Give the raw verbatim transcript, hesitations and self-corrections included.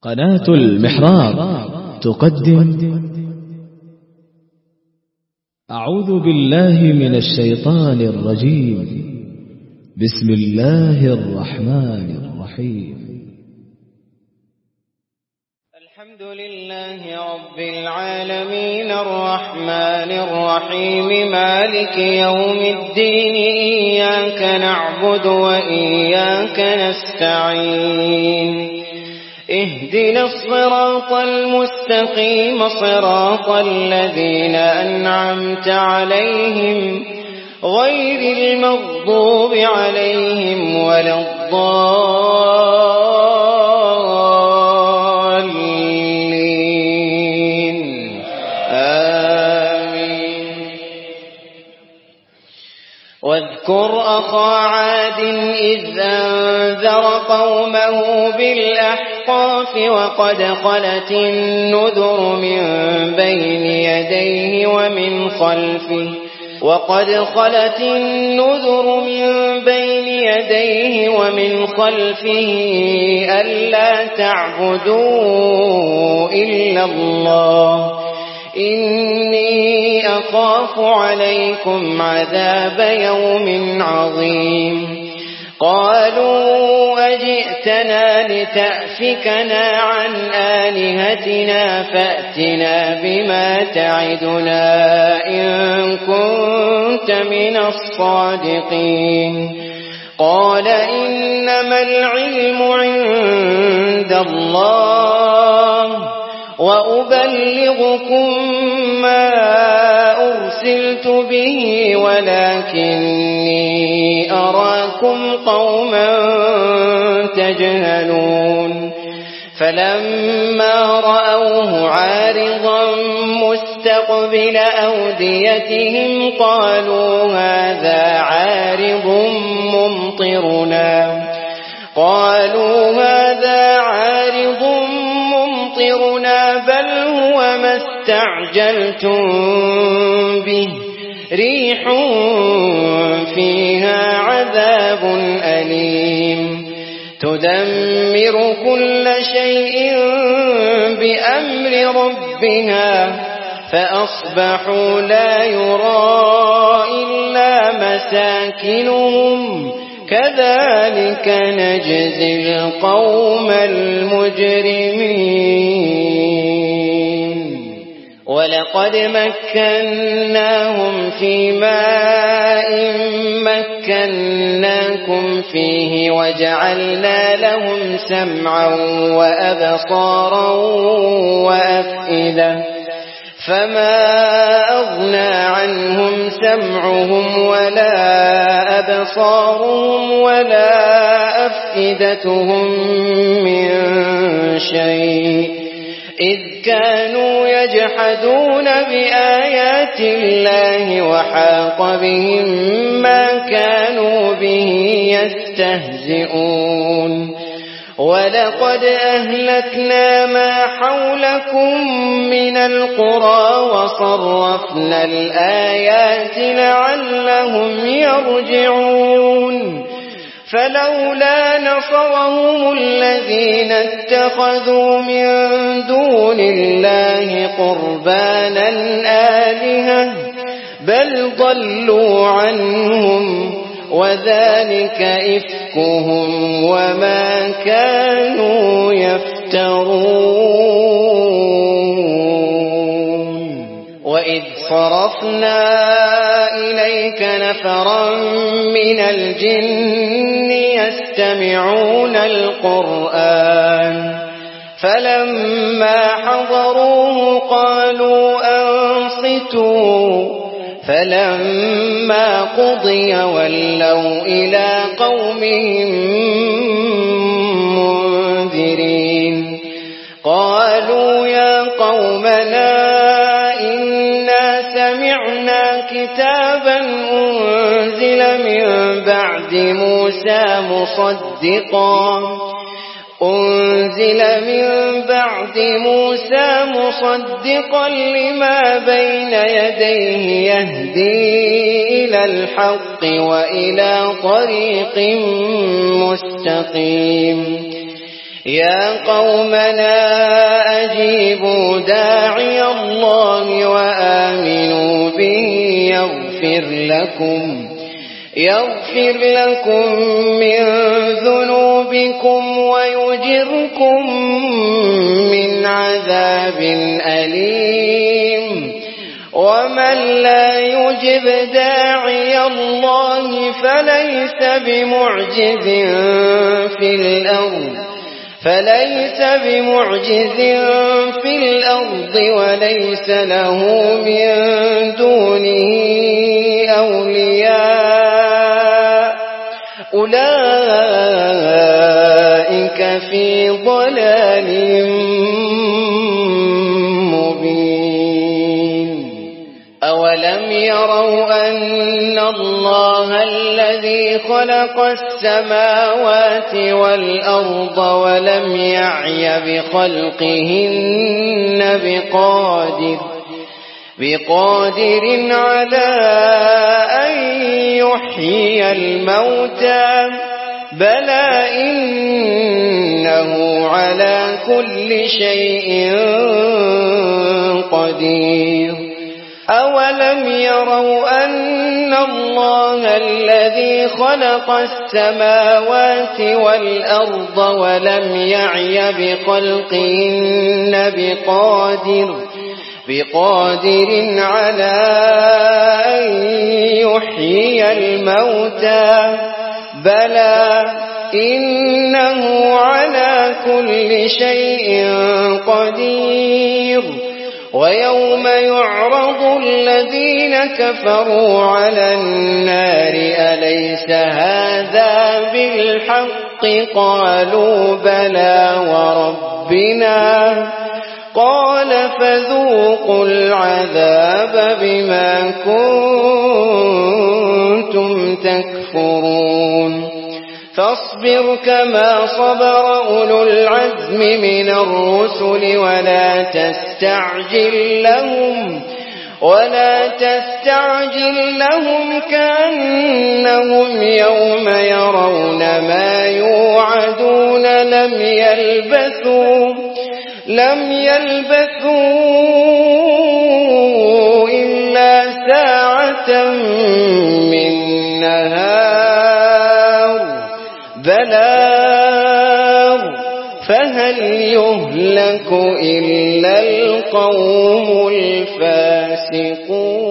قناة المحراب تقدم أعوذ بالله من الشيطان الرجيم. بسم الله الرحمن الرحيم. الحمد لله رب العالمين الرحمن الرحيم مالك يوم الدين إياك نعبد وإياك نستعين اهدنا الصراط المستقيم صراط الذين أنعمت عليهم غير المغضوب عليهم ولا الضالين آمين. واذكر أخا عاد إذ أنذر قومه بالأحقاف وقد خلت النذر من بين يديه ومن خلفه وقد خلت النذر من بين يديه ومن خلفه ألا تعبدوا إلا الله إني أخاف عليكم عذاب يوم عظيم. قالوا أجئتنا لتأفكنا عن آلهتنا فأتنا بما تعدنا إن كنت من الصادقين. قال إنما العلم عند الله وأبلغكم ما أرسلت به ولكني أراكم قوما تجهلون. فلما رأوه عارضا مستقبل أوديتهم قالوا هذا عارض ممطرنا قالوا هذا عارض ممطرنا بل هو ما استعجلتم به ريح فيها عذاب أليم تدمر كل شيء بأمر ربها فأصبحوا لا يرى إلا مساكنهم كذلك نجزي القوم المجرمين. ولقد مكناهم في ماء مكناكم فيه وجعلنا لهم سمعا وأبصارا وأفئدة فما أغنى عنهم سمعهم ولا أبصارهم ولا أفئدتهم من شيء إذ كانوا يجحدون بآيات الله وحاق بهم ما كانوا به يستهزئون. ولقد أهلكنا ما حولكم من القرى وصرفنا الآيات لعلهم يرجعون. فلولا نصرهم الذين اتخذوا من دون الله قربانا آلهة بل ضلوا عنهم وذلك إفكهم وما كانوا يفترون. وإذ صرفنا إليك نفرا من الجن يستمعون القرآن فلما حضروه قالوا أنصتوا فلما قضي ولوا إلى قومهم منذرين. قالوا يا قومنا إنا سمعنا كتابا أنزل من بعد موسى مصدقا أنزل من بعد موسى مصدقا لما بين يديه يهدي إلى الحق وإلى طريق مستقيم يا قومنا أجيبوا داعي الله وآمنوا به يغفر لكم يغفر لكم من ذنوبكم ويجركم من عذاب أليم ومن لا يجب داعي الله فليس بمعجز في الأرض فليس بمعجز في الأرض وليس له من دونه أولياء أولئك في ضلال مبين أولم يروا أن الله الذي خلق السماوات والأرض ولم يعي بخلقهن بقادر بقادر على أن يحيي الموتى بلى إنه على كل شيء قدير أولم يروا أن الله الذي خلق السماوات والأرض ولم يعي بخلقهن بقادر بقادر على أن يحيي الموتى بلى إنه على كل شيء قدير ويوم يعرض الذين كفروا على النار أليس هذا بالحق قالوا بلى وربنا قال فذوقوا العذاب بما كنتم تكفرون فاصبر كما صبر أولو العزم من الرسل ولا تستعجل لهم ولا تستعجل لهم كأنهم يوم يرون ما يوعدون لم يلبثوا لم يلبثوا إلا ساعة من نهار بلاغ فهل يهلك إلا القوم الفاسقون